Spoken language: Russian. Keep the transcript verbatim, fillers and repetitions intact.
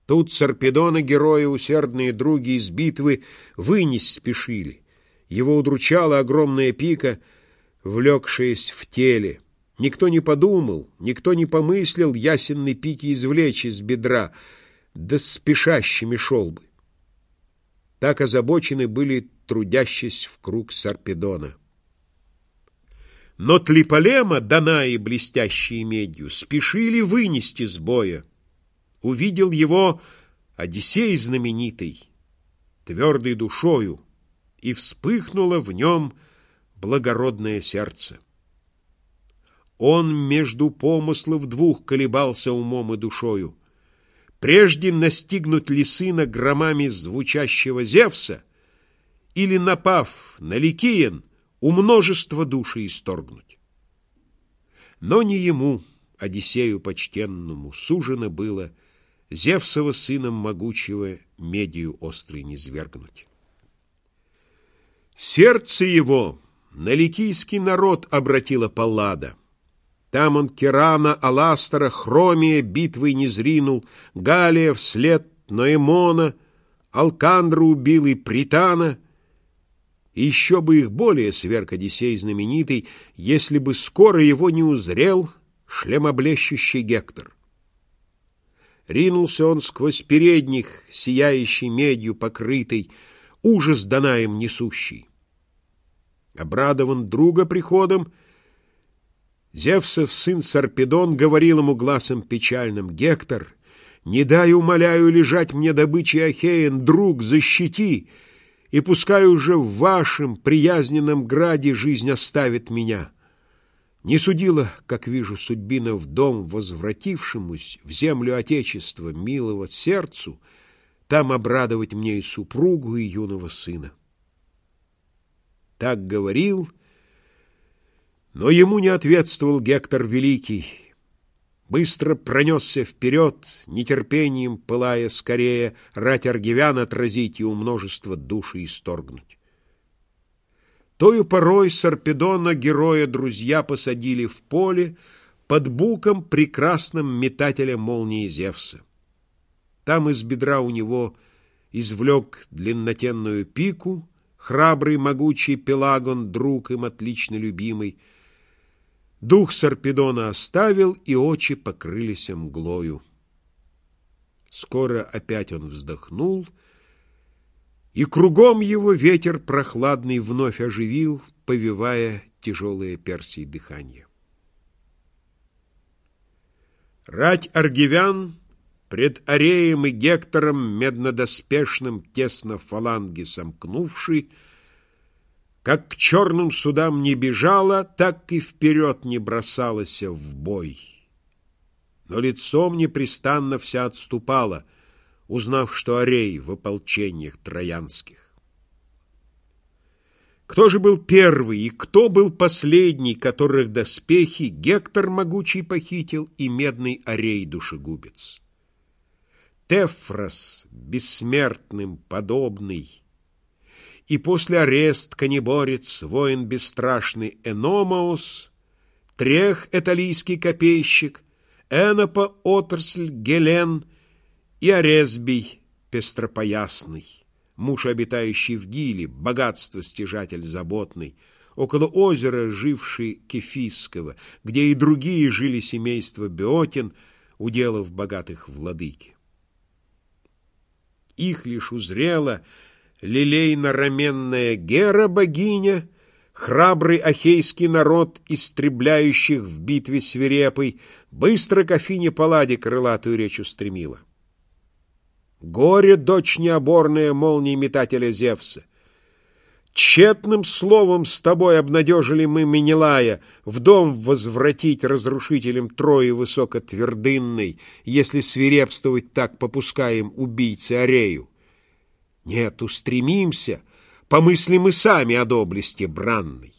Тут Сарпедона герои, усердные други из битвы, вынес спешили. Его удручала огромная пика, влекшаяся в теле. Никто не подумал, никто не помыслил ясенной пики извлечь из бедра, да спешащими шел бы. Так озабочены были трудящиеся в круг Сарпедона. Но Тлиполема, Данаи, блестящие медью, спешили вынести с боя. Увидел его Одиссей знаменитый, твердой душою, и вспыхнуло в нем благородное сердце. Он между помыслов двух колебался умом и душою. Прежде настигнуть ли сына громами звучащего Зевса, или, напав на Ликиен, у множества души исторгнуть. Но не ему, Одиссею почтенному, сужено было Зевсова сыном могучего медью острой низвергнуть. Сердце его на ликийский народ обратила Паллада. Там он Кирана, Аластора, Хромия битвой не зринул, Галия вслед Ноэмона, Алкандра убил и Притана. И еще бы их более сверг Одиссей знаменитый, если бы скоро его не узрел шлемоблещущий Гектор. Ринулся он сквозь передних, сияющий медью покрытый, ужас Данаем несущий. Обрадован друга приходом, Зевсов сын Сарпедон говорил ему гласом печальным: «Гектор, не дай, умоляю, лежать мне добычей Ахеен, друг, защити, и пускай уже в вашем приязненном граде жизнь оставит меня. Не судила, как вижу, судьбина в дом возвратившемусь, в землю Отечества, милого сердцу, там обрадовать мне и супругу, и юного сына». Так говорил, но ему не ответствовал Гектор великий. Быстро пронесся вперед, нетерпением пылая скорее, рать аргивян отразить и у множества души исторгнуть. Тою порой Сарпедона героя друзья посадили в поле под буком прекрасным метателя молнии Зевса. Там из бедра у него извлек длиннотенную пику храбрый могучий Пелагон, друг им отлично любимый. Дух Сарпедона оставил, и очи покрылись мглою. Скоро опять он вздохнул, и кругом его ветер прохладный вновь оживил, повевая тяжелое Персей дыхание. Рать аргивян пред Ареем и Гектором меднодоспешным, тесно фаланги сомкнувши, как к черным судам не бежала, так и вперед не бросалась в бой. Но лицом непрестанно вся отступала, узнав, что Арей в ополчениях троянских. Кто же был первый и кто был последний, которых доспехи Гектор могучий похитил и медный Арей душегубец? Тефрос, бессмертным подобный, и после арест конеборец, воин бесстрашный Эномаус, Трех эталийский копейщик, Энопа отрасль Гелен и Аресбий пестропоясный, муж, обитающий в Гиле, богатство стяжатель заботный, около озера живший Кефисского, где и другие жили семейства Беотин, уделов богатых владыки. Их лишь узрела лилейно-раменная Гера богиня, храбрый ахейский народ, истребляющих в битве свирепой, быстро к Афине Палладе крылатую речь устремила. Горе, дочь необорная молнии метателя Зевса! Тщетным словом с тобой обнадежили мы Менелая в дом возвратить разрушителем Трои высокотвердынной, если свирепствовать так попускаем убийце Арею. Нет, устремимся, помыслим и сами о доблести бранной.